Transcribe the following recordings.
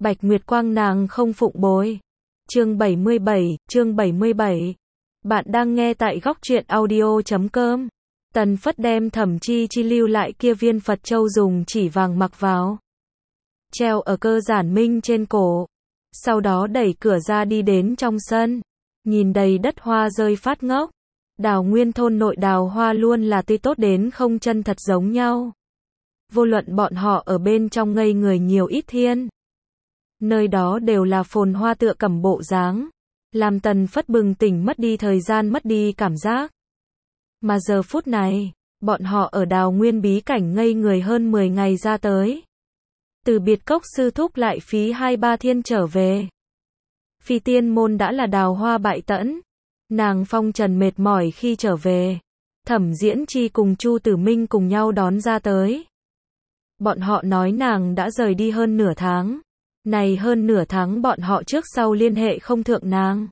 Bạch Nguyệt Quang nàng không phụng bồi. Chương 77. Bạn đang nghe tại góc truyện audio.com. Tần Phất đem Thẩm Chi Chi lưu lại kia viên Phật châu dùng chỉ vàng mặc vào, treo ở Cơ Giản Minh trên cổ. Sau đó đẩy cửa ra đi đến trong sân, nhìn đầy đất hoa rơi phát ngốc. Đào Nguyên thôn nội đào hoa luôn là tươi tốt đến không chân thật giống nhau. Vô luận bọn họ ở bên trong ngây người nhiều ít thiên, nơi đó đều là phồn hoa tựa cẩm bộ dáng, làm Tần Phất bừng tỉnh mất đi thời gian, mất đi cảm giác. Mà giờ phút này, bọn họ ở Đào Nguyên bí cảnh ngây người hơn 10 ngày ra tới. Từ biệt cốc sư thúc lại phí 2-3 thiên trở về. Phi tiên môn đã là đào hoa bại tẫn. Nàng phong trần mệt mỏi khi trở về. Thẩm Diễn Chi cùng Chu Tử Minh cùng nhau đón ra tới. Bọn họ nói nàng đã rời đi hơn nửa tháng. Này hơn nửa tháng bọn họ trước sau liên hệ không thượng nàng.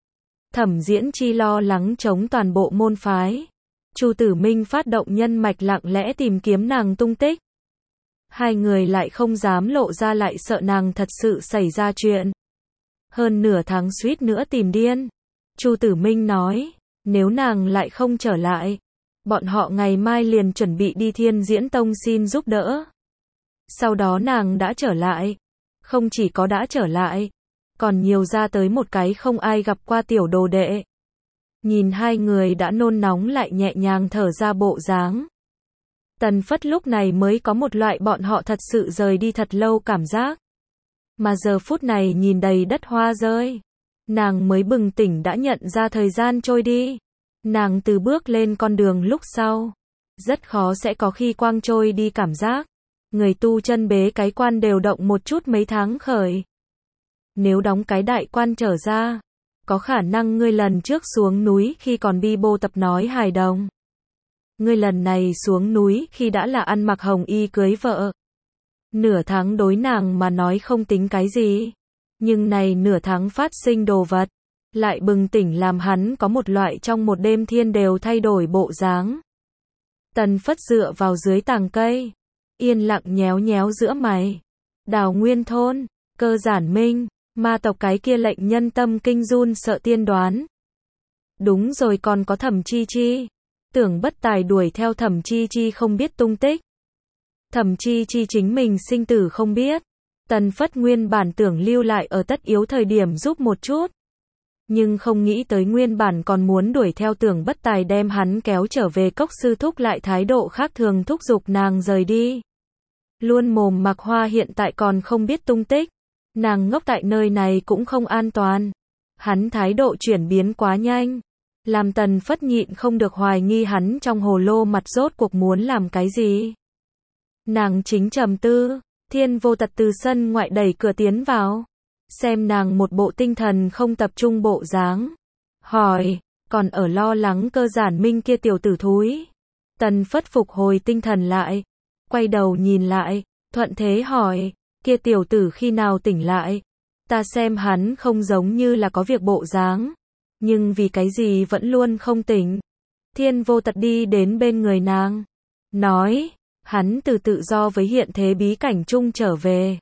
Thẩm Diễn Chi lo lắng chống toàn bộ môn phái. Chu Tử Minh phát động nhân mạch lặng lẽ tìm kiếm nàng tung tích. Hai người lại không dám lộ ra, lại sợ nàng thật sự xảy ra chuyện. Hơn nửa tháng suýt nữa tìm điên. Chu Tử Minh nói, nếu nàng lại không trở lại, bọn họ ngày mai liền chuẩn bị đi Thiên Diễn Tông xin giúp đỡ. Sau đó nàng đã trở lại. Không chỉ có đã trở lại, còn nhiều ra tới một cái không ai gặp qua tiểu đồ đệ. Nhìn hai người đã nôn nóng lại nhẹ nhàng thở ra bộ dáng. Tần Phất lúc này mới có một loại bọn họ thật sự rời đi thật lâu cảm giác. Mà giờ phút này nhìn đầy đất hoa rơi, nàng mới bừng tỉnh đã nhận ra thời gian trôi đi. Nàng từ bước lên con đường lúc sau, rất khó sẽ có khi quang trôi đi cảm giác. Người tu chân bế cái quan đều động một chút mấy tháng khởi. Nếu đóng cái đại quan trở ra, có khả năng ngươi lần trước xuống núi khi còn bi bô tập nói hài đồng. Ngươi lần này xuống núi khi đã là ăn mặc hồng y cưới vợ. Nửa tháng đối nàng mà nói không tính cái gì. Nhưng này nửa tháng phát sinh đồ vật, lại bừng tỉnh làm hắn có một loại trong một đêm thiên đều thay đổi bộ dáng. Tần Phất dựa vào dưới tàng cây, yên lặng nhéo nhéo giữa mày. Đào Nguyên thôn, Cơ Giản Minh, ma tộc cái kia lệnh nhân tâm kinh run sợ tiên đoán. Đúng rồi, còn có Thẩm Chi Chi. Tưởng Bất Tài đuổi theo Thẩm Chi Chi không biết tung tích. Thẩm Chi Chi chính mình sinh tử không biết. Tần Phất nguyên bản tưởng lưu lại ở tất yếu thời điểm giúp một chút. Nhưng không nghĩ tới nguyên bản còn muốn đuổi theo Tưởng Bất Tài đem hắn kéo trở về, cốc sư thúc lại thái độ khác thường thúc giục nàng rời đi. Luôn mồm mặc hoa hiện tại còn không biết tung tích. Nàng ngốc tại nơi này cũng không an toàn. Hắn thái độ chuyển biến quá nhanh, làm Tần Phất nhịn không được hoài nghi hắn trong hồ lô mặt rốt cuộc muốn làm cái gì. Nàng chính trầm tư, Thiên Vô Tật từ sân ngoại đẩy cửa tiến vào. Xem nàng một bộ tinh thần không tập trung bộ dáng. Hỏi, còn ở lo lắng Cơ Giản Minh kia tiểu tử thúi. Tần Phất phục hồi tinh thần lại. Quay đầu nhìn lại, thuận thế hỏi, kia tiểu tử khi nào tỉnh lại? Ta xem hắn không giống như là có việc bộ dáng. Nhưng vì cái gì vẫn luôn không tỉnh? Thiên Vô Tật đi đến bên người nàng. Nói, hắn từ tự do với hiện thế bí cảnh chung trở về.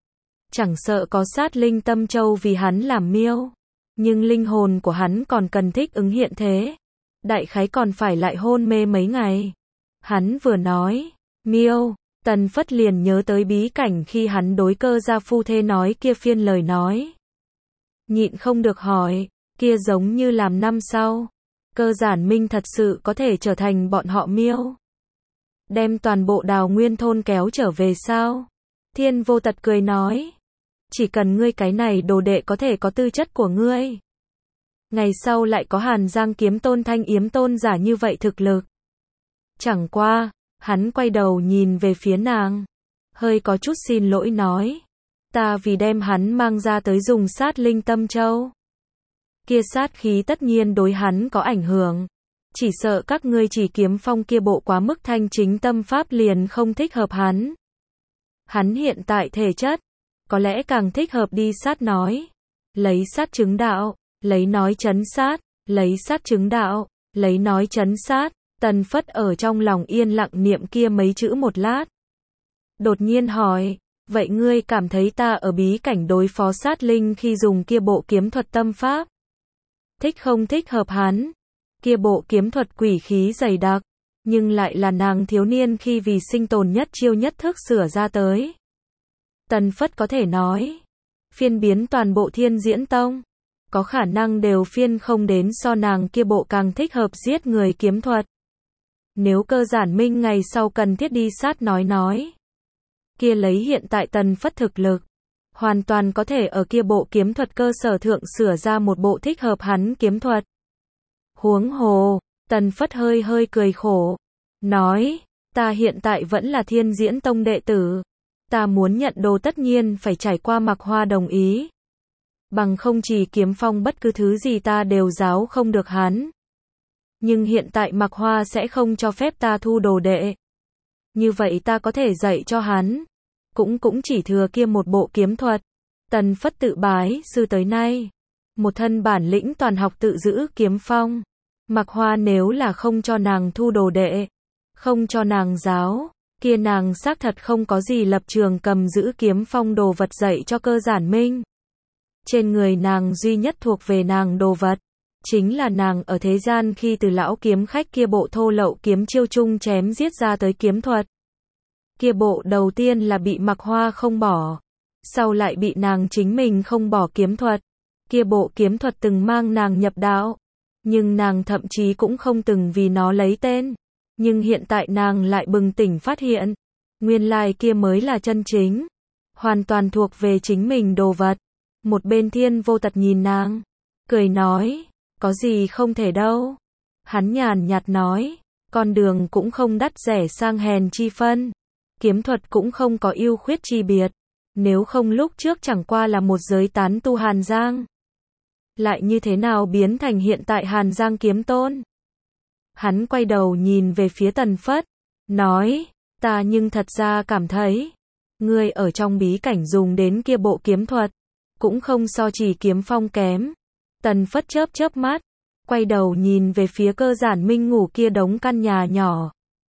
Chẳng sợ có sát linh tâm châu vì hắn làm miêu. Nhưng linh hồn của hắn còn cần thích ứng hiện thế. Đại khái còn phải lại hôn mê mấy ngày. Hắn vừa nói, miêu, Tần Phất liền nhớ tới bí cảnh khi hắn đối Cơ gia phu thê nói kia phiên lời nói. Nhịn không được hỏi, kia giống như làm năm sau, Cơ Giản Minh thật sự có thể trở thành bọn họ miêu? Đem toàn bộ Đào Nguyên thôn kéo trở về sao? Thiên Vô Tật cười nói, chỉ cần ngươi cái này đồ đệ có thể có tư chất của ngươi. Ngày sau lại có Hàn Giang kiếm tôn Thanh Yếm tôn giả như vậy thực lực. Chẳng qua, hắn quay đầu nhìn về phía nàng, hơi có chút xin lỗi nói, ta vì đem hắn mang ra tới dùng sát linh tâm châu. Kia sát khí tất nhiên đối hắn có ảnh hưởng. Chỉ sợ các ngươi chỉ kiếm phong kia bộ quá mức thanh chính tâm pháp liền không thích hợp hắn. Hắn hiện tại thể chất, có lẽ càng thích hợp đi sát nói. Lấy sát chứng đạo, lấy nói chấn sát, lấy sát chứng đạo, lấy nói chấn sát. Tần Phất ở trong lòng yên lặng niệm kia mấy chữ một lát. Đột nhiên hỏi, Vậy ngươi cảm thấy ta ở bí cảnh đối phó sát linh khi dùng kia bộ kiếm thuật tâm pháp? Thích không thích hợp hắn? Kia bộ kiếm thuật quỷ khí dày đặc, nhưng lại là nàng thiếu niên khi vì sinh tồn nhất chiêu nhất thức sửa ra tới. Tần Phất có thể nói, phiên biến toàn bộ Thiên Diễn Tông, có khả năng đều phiên không đến so nàng kia bộ càng thích hợp giết người kiếm thuật. Nếu Cơ Giản Minh ngày sau cần thiết đi sát nói, kia lấy hiện tại Tần Phất thực lực, hoàn toàn có thể ở kia bộ kiếm thuật cơ sở thượng sửa ra một bộ thích hợp hắn kiếm thuật. Huống hồ, Tần Phất hơi cười khổ, nói, ta hiện tại vẫn là Thiên Diễn Tông đệ tử, ta muốn nhận đồ tất nhiên phải trải qua Mạc Hoa đồng ý. Bằng không chỉ kiếm phong bất cứ thứ gì ta đều giáo không được hắn. Nhưng hiện tại Mạc Hoa sẽ không cho phép ta thu đồ đệ. Như vậy ta có thể dạy cho hắn. Cũng chỉ thừa kia một bộ kiếm thuật. Tần Phất tự bái sư tới nay. Một thân bản lĩnh toàn học tự giữ kiếm phong. Mạc Hoa nếu là không cho nàng thu đồ đệ, không cho nàng giáo, kia nàng xác thật không có gì lập trường cầm giữ kiếm phong đồ vật dạy cho Cơ Giản Minh. Trên người nàng duy nhất thuộc về nàng đồ vật, chính là nàng ở thế gian khi từ lão kiếm khách kia bộ thô lậu kiếm chiêu chung chém giết ra tới kiếm thuật. Kia bộ đầu tiên là bị Mạc Hoa không bỏ, sau lại bị nàng chính mình không bỏ kiếm thuật. Kia bộ kiếm thuật từng mang nàng nhập đạo, nhưng nàng thậm chí cũng không từng vì nó lấy tên. Nhưng hiện tại nàng lại bừng tỉnh phát hiện, nguyên lai kia mới là chân chính, hoàn toàn thuộc về chính mình đồ vật. Một bên Thiên Vô Tật nhìn nàng, cười nói, có gì không thể đâu. Hắn nhàn nhạt nói, con đường cũng không đắt rẻ sang hèn chi phân, kiếm thuật cũng không có ưu khuyết chi biệt, nếu không lúc trước chẳng qua là một giới tán tu Hàn Giang, lại như thế nào biến thành hiện tại Hàn Giang kiếm tôn. Hắn quay đầu nhìn về phía Tần Phất, nói, ta nhưng thật ra cảm thấy, ngươi ở trong bí cảnh dùng đến kia bộ kiếm thuật, cũng không so chỉ kiếm phong kém. Tần Phất chớp mắt, quay đầu nhìn về phía Cơ Giản Minh ngủ kia đống căn nhà nhỏ.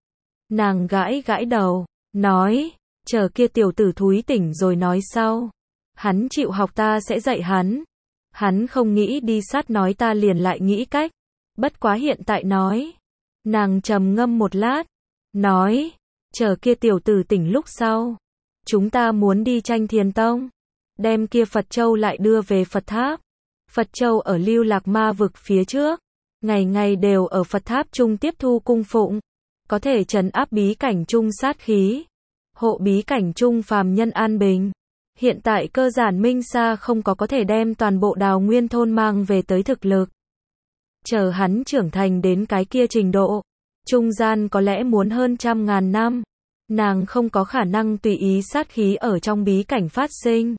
Nàng gãi đầu, nói, chờ kia tiểu tử thúi tỉnh rồi nói sau. Hắn chịu học ta sẽ dạy hắn. Hắn không nghĩ đi sát nói ta liền lại nghĩ cách. Bất quá hiện tại nói. Nàng trầm ngâm một lát, nói, chờ kia tiểu tử tỉnh lúc sau, chúng ta muốn đi tranh Thiền Tông, đem kia Phật Châu lại đưa về Phật Tháp. Phật Châu ở Lưu Lạc Ma vực phía trước, ngày ngày đều ở Phật Tháp chung tiếp thu cung phụng, có thể trấn áp bí cảnh chung sát khí, hộ bí cảnh chung phàm nhân an bình. Hiện tại Cơ Giản Minh xa không có thể đem toàn bộ Đào Nguyên thôn mang về tới thực lực. Chờ hắn trưởng thành đến cái kia trình độ, trung gian có lẽ muốn hơn 100.000 năm, nàng không có khả năng tùy ý sát khí ở trong bí cảnh phát sinh.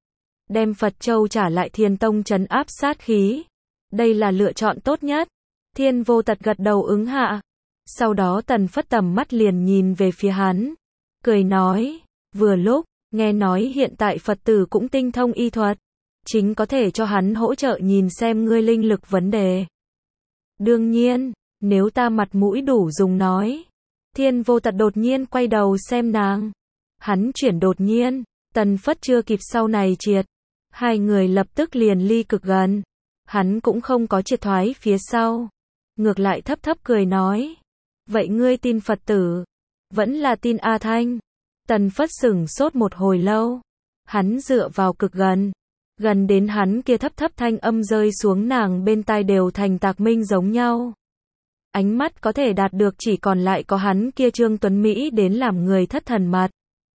Đem Phật Châu trả lại Thiên Tông trấn áp sát khí. Đây là lựa chọn tốt nhất. Thiên Vô Tật gật đầu ứng hạ. Sau đó Tần Phất tầm mắt liền nhìn về phía hắn, cười nói, vừa lúc, nghe nói hiện tại Phật tử cũng tinh thông y thuật, chính có thể cho hắn hỗ trợ nhìn xem ngươi linh lực vấn đề. Đương nhiên, nếu ta mặt mũi đủ dùng nói. Thiên Vô Tật đột nhiên quay đầu xem nàng. Hắn chuyển đột nhiên, Tần Phất chưa kịp sau này triệt. Hai người lập tức liền ly cực gần. Hắn cũng không có triệt thoái phía sau. Ngược lại thấp cười nói. Vậy ngươi tin Phật tử? Vẫn là tin A Thanh? Tần Phất sửng sốt một hồi lâu. Hắn dựa vào cực gần. Gần đến hắn kia thấp thanh âm rơi xuống nàng bên tai đều thành tạc minh giống nhau. Ánh mắt có thể đạt được chỉ còn lại có hắn kia trương tuấn Mỹ đến làm người thất thần mặt.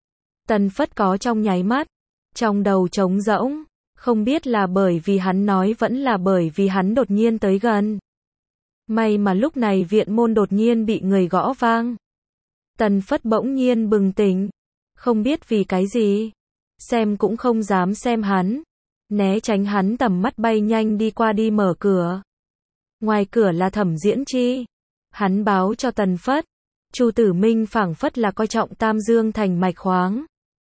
Tần Phất có trong nháy mắt, trong đầu trống rỗng, không biết là bởi vì hắn nói vẫn là bởi vì hắn đột nhiên tới gần. May mà lúc này viện môn đột nhiên bị người gõ vang. Tần Phất bỗng nhiên bừng tỉnh, không biết vì cái gì, xem cũng không dám xem hắn, né tránh hắn tầm mắt bay nhanh đi qua đi mở cửa. Ngoài cửa là Thẩm Diễn Chi. Hắn báo cho Tần Phất, Chu Tử Minh phảng phất là coi trọng Tam Dương thành mạch khoáng.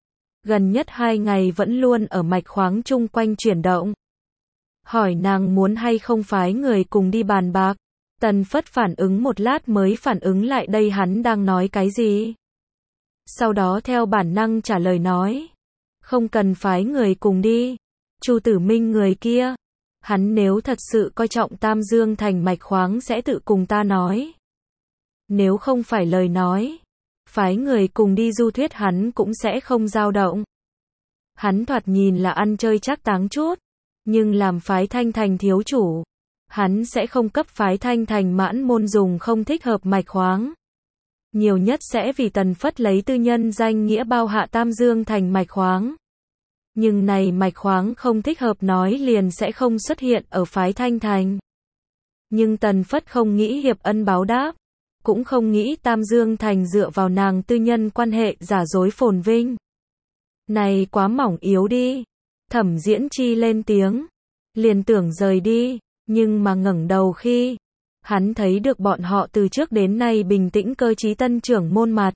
Gần nhất 2 ngày vẫn luôn ở mạch khoáng chung quanh chuyển động. Hỏi nàng muốn hay không phái người cùng đi bàn bạc. Tần Phất phản ứng một lát mới phản ứng lại đây hắn đang nói cái gì. Sau đó theo bản năng trả lời nói, Không cần phái người cùng đi. Chu Tử Minh người kia, hắn nếu thật sự coi trọng Tam Dương Thành mạch khoáng sẽ tự cùng ta nói. Nếu không phải lời nói, phái người cùng đi du thuyết hắn cũng sẽ không dao động. Hắn thoạt nhìn là ăn chơi chắc táng chút, nhưng làm phái Thanh Thành thiếu chủ, hắn sẽ không cấp phái Thanh Thành mãn môn dùng không thích hợp mạch khoáng. Nhiều nhất sẽ vì Tần Phất lấy tư nhân danh nghĩa bao hạ Tam Dương Thành mạch khoáng. Nhưng này mạch khoáng không thích hợp nói liền sẽ không xuất hiện ở phái Thanh Thành. Nhưng Tần Phất không nghĩ hiệp ân báo đáp, cũng không nghĩ Tam Dương Thành dựa vào nàng tư nhân quan hệ giả dối phồn vinh. Này quá mỏng yếu đi. Thẩm Diễn Chi lên tiếng, liền tưởng rời đi, nhưng mà ngẩng đầu khi hắn thấy được bọn họ từ trước đến nay bình tĩnh cơ trí tân trưởng môn mặt.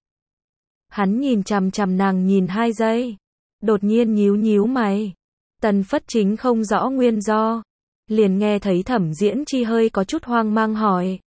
Hắn nhìn chằm chằm nàng nhìn 2 giây, đột nhiên nhíu nhíu mày. Tần Phất chính không rõ nguyên do, liền nghe thấy Thẩm Diễn Chi hơi có chút hoang mang hỏi.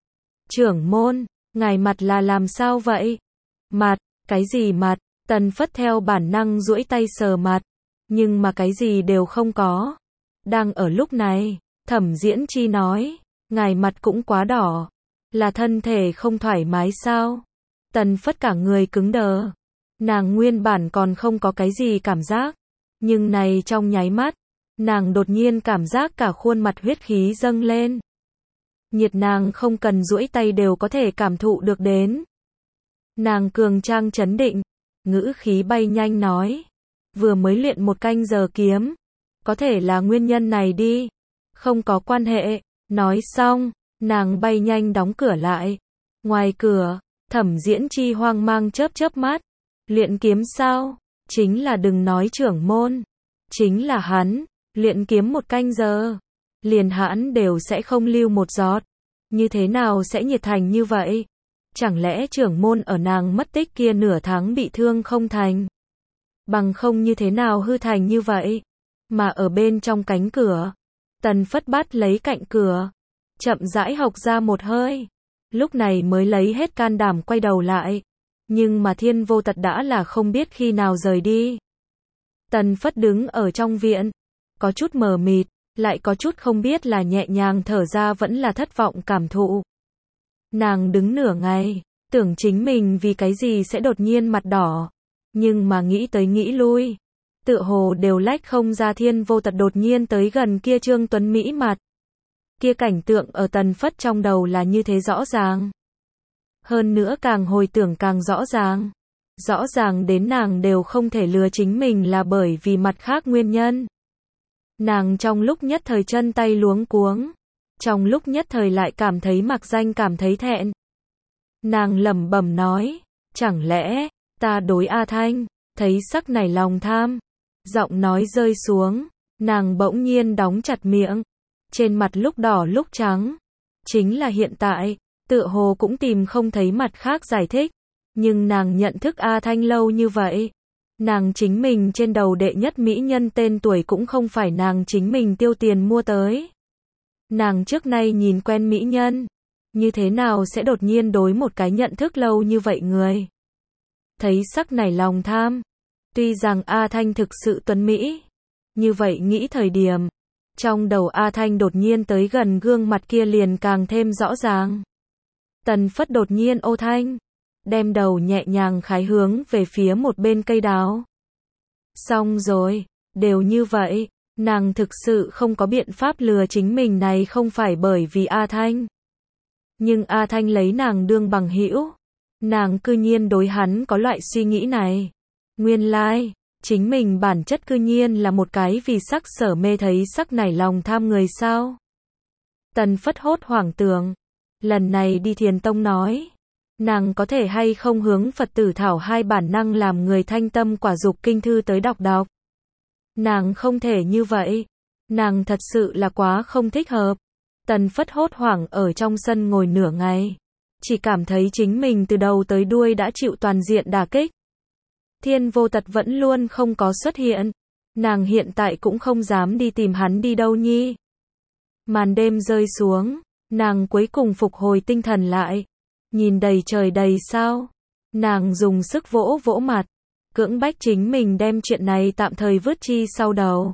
Trưởng môn, ngài mặt là làm sao vậy? Mặt, cái gì mặt? Tần Phất theo bản năng duỗi tay sờ mặt, nhưng mà cái gì đều không có. Đang ở lúc này, Thẩm Diễn Chi nói, ngài mặt cũng quá đỏ, là thân thể không thoải mái sao? Tần Phất cả người cứng đờ. Nàng nguyên bản còn không có cái gì cảm giác, nhưng này trong nháy mắt, nàng đột nhiên cảm giác cả khuôn mặt huyết khí dâng lên. Nhiệt nàng không cần duỗi tay đều có thể cảm thụ được đến. Nàng cường trang trấn định, ngữ khí bay nhanh nói, vừa mới luyện 1 canh giờ kiếm, có thể là nguyên nhân này đi, không có quan hệ. Nói xong, nàng bay nhanh đóng cửa lại. Ngoài cửa, Thẩm Diễn Chi hoang mang chớp mắt, luyện kiếm sao? Chính là đừng nói trưởng môn, chính là hắn, luyện kiếm 1 canh giờ, liền hãn đều sẽ không lưu một giọt, như thế nào sẽ nhiệt thành như vậy? Chẳng lẽ trưởng môn ở nàng mất tích kia nửa tháng bị thương không thành? Bằng không như thế nào hư thành như vậy? Mà ở bên trong cánh cửa, Tần Phất bắt lấy cạnh cửa, chậm rãi hộc ra một hơi, lúc này mới lấy hết can đảm quay đầu lại. Nhưng mà Thiên Vô Tật đã là không biết khi nào rời đi. Tần Phất đứng ở trong viện, có chút mờ mịt, lại có chút không biết là nhẹ nhàng thở ra vẫn là thất vọng cảm thụ. Nàng đứng nửa ngày, tưởng chính mình vì cái gì sẽ đột nhiên mặt đỏ, nhưng mà nghĩ tới nghĩ lui, tựa hồ đều lách không ra Thiên Vô Tật đột nhiên tới gần kia trương tuấn mỹ mặt. Kia cảnh tượng ở Tần Phất trong đầu là như thế rõ ràng. Hơn nữa càng hồi tưởng càng rõ ràng. Rõ ràng đến nàng đều không thể lừa chính mình là bởi vì mặt khác nguyên nhân. Nàng trong lúc nhất thời chân tay luống cuống, trong lúc nhất thời lại cảm thấy mặc danh cảm thấy thẹn. Nàng lẩm bẩm nói, chẳng lẽ ta đối A Thanh, thấy sắc này lòng tham. Giọng nói rơi xuống, nàng bỗng nhiên đóng chặt miệng, trên mặt lúc đỏ lúc trắng. Chính là hiện tại, tựa hồ cũng tìm không thấy mặt khác giải thích, nhưng nàng nhận thức A Thanh lâu như vậy. Nàng chính mình trên đầu đệ nhất mỹ nhân tên tuổi cũng không phải nàng chính mình tiêu tiền mua tới. Nàng trước nay nhìn quen mỹ nhân, như thế nào sẽ đột nhiên đối một cái nhận thức lâu như vậy người. Thấy sắc này lòng tham, tuy rằng A Thanh thực sự tuấn mỹ, như vậy nghĩ thời điểm, trong đầu A Thanh đột nhiên tới gần gương mặt kia liền càng thêm rõ ràng. Tần Phất đột nhiên ô thanh, đem đầu nhẹ nhàng khái hướng về phía một bên cây đào. Xong rồi, đều như vậy, nàng thực sự không có biện pháp lừa chính mình này không phải bởi vì A Thanh. Nhưng A Thanh lấy nàng đương bằng hữu, nàng cư nhiên đối hắn có loại suy nghĩ này. Nguyên lai, chính mình bản chất cư nhiên là một cái vì sắc sở mê thấy sắc nảy lòng tham người sao. Tần Phất hốt hoảng tưởng, lần này đi Thiền Tông nói, nàng có thể hay không hướng Phật tử thảo 2 bản năng làm người thanh tâm quả dục kinh thư tới đọc. Nàng không thể như vậy, nàng thật sự là quá không thích hợp. Tần Phất hốt hoảng ở trong sân ngồi nửa ngày, chỉ cảm thấy chính mình từ đầu tới đuôi đã chịu toàn diện đả kích. Thiên Vô Tật vẫn luôn không có xuất hiện, nàng hiện tại cũng không dám đi tìm hắn đi đâu nhi. Màn đêm rơi xuống, nàng cuối cùng phục hồi tinh thần lại, nhìn đầy trời đầy sao, nàng dùng sức vỗ vỗ mặt, cưỡng bách chính mình đem chuyện này tạm thời vứt chi sau đầu.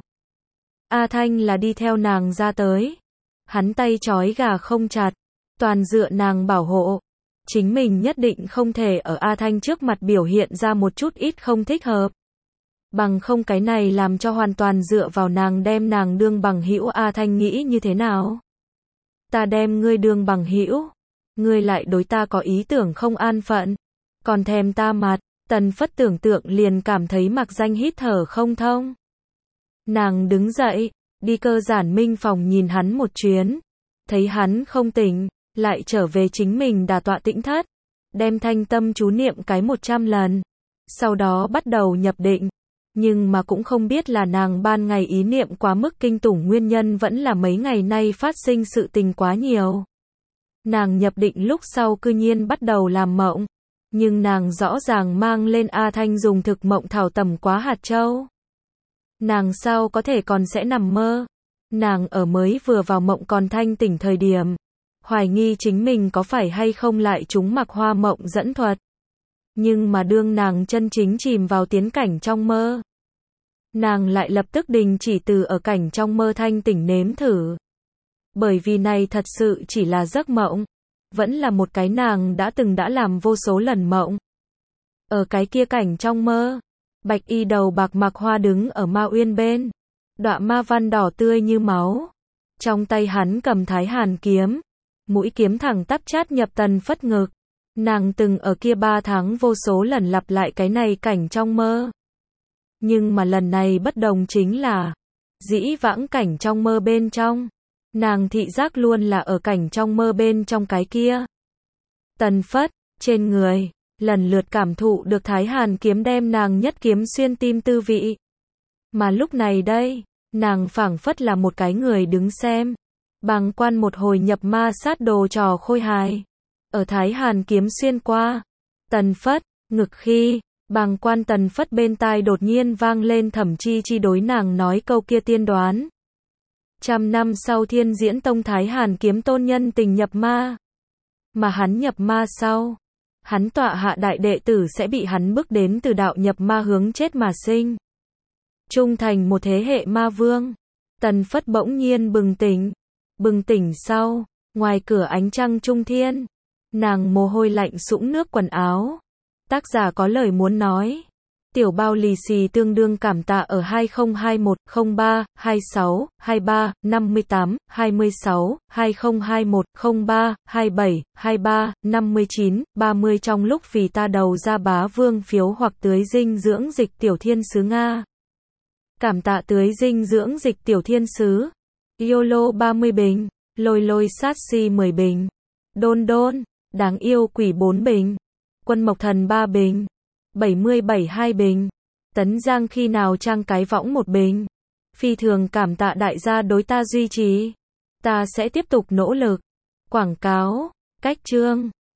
A Thanh là đi theo nàng ra tới. Hắn tay trói gà không chặt, toàn dựa nàng bảo hộ. Chính mình nhất định không thể ở A Thanh trước mặt biểu hiện ra một chút ít không thích hợp. Bằng không cái này làm cho hoàn toàn dựa vào nàng đem nàng đương bằng hữu. A Thanh nghĩ như thế nào? Ta đem ngươi đương bằng hữu, ngươi lại đối ta có ý tưởng không an phận, còn thèm ta mặt. Tần Phất tưởng tượng liền cảm thấy mặc danh hít thở không thông. Nàng đứng dậy, đi Cơ Giản Minh phòng nhìn hắn một chuyến, thấy hắn không tỉnh, lại trở về chính mình đả tọa tĩnh thất, đem thanh tâm chú niệm cái 100 lần, sau đó bắt đầu nhập định. Nhưng mà cũng không biết là nàng ban ngày ý niệm quá mức kinh tủng nguyên nhân vẫn là mấy ngày nay phát sinh sự tình quá nhiều. Nàng nhập định lúc sau cư nhiên bắt đầu làm mộng, nhưng nàng rõ ràng mang lên A Thanh dùng thực mộng thảo tẩm quá hạt châu. Nàng sao có thể còn sẽ nằm mơ? Nàng ở mới vừa vào mộng còn thanh tỉnh thời điểm, hoài nghi chính mình có phải hay không lại trúng Mạc Hoa mộng dẫn thuật. Nhưng mà đương nàng chân chính chìm vào tiến cảnh trong mơ, nàng lại lập tức đình chỉ từ ở cảnh trong mơ thanh tỉnh nếm thử. Bởi vì này thật sự chỉ là giấc mộng, vẫn là một cái nàng đã làm vô số lần mộng. Ở cái kia cảnh trong mơ, bạch y đầu bạc Mạc Hoa đứng ở ma uyên bên, đọa ma văn đỏ tươi như máu. Trong tay hắn cầm Thái Hàn kiếm, mũi kiếm thẳng tắp chát nhập Tần Phất ngực. Nàng từng ở kia 3 tháng vô số lần lặp lại cái này cảnh trong mơ. Nhưng mà lần này bất đồng chính là, dĩ vãng cảnh trong mơ bên trong, nàng thị giác luôn là ở cảnh trong mơ bên trong cái kia. Tần Phất, trên người, lần lượt cảm thụ được Thái Hàn kiếm đem nàng nhất kiếm xuyên tim tư vị. Mà lúc này đây, nàng phảng phất là một cái người đứng xem, bàng quan một hồi nhập ma sát đồ trò khôi hài. Ở Thái Hàn kiếm xuyên qua, Tần Phất, ngực khi, bàng quan Tần Phất bên tai đột nhiên vang lên Thẩm Chi Chi đối nàng nói câu kia tiên đoán. 100 năm sau Thiên Diễn Tông Thái Hàn kiếm tôn nhân tình nhập ma. Mà hắn nhập ma sau, hắn tọa hạ đại đệ tử sẽ bị hắn bức đến từ đạo nhập ma hướng chết mà sinh. Trung thành một thế hệ ma vương. Tần Phất bỗng nhiên bừng tỉnh sau, ngoài cửa ánh trăng trung thiên, nàng mồ hôi lạnh sũng nước quần áo. Tác giả có lời muốn nói. Tiểu bao lì xì tương đương cảm tạ ở 2021 03 26 23 58 26 2021 03 27 23 59 30 trong lúc vì ta đầu ra bá vương phiếu hoặc tưới dinh dưỡng dịch tiểu thiên sứ Nga. Cảm tạ tưới dinh dưỡng dịch tiểu thiên sứ. YOLO 30 bình, lôi lôi sát si 10 bình, đôn đôn, đáng yêu quỷ 4 bình, quân mộc thần 3 bình, 77 2 bình, Tấn Giang khi nào trang cái võng 1 bình. Phi thường cảm tạ đại gia đối ta duy trì. Ta sẽ tiếp tục nỗ lực. Quảng cáo, cách chương.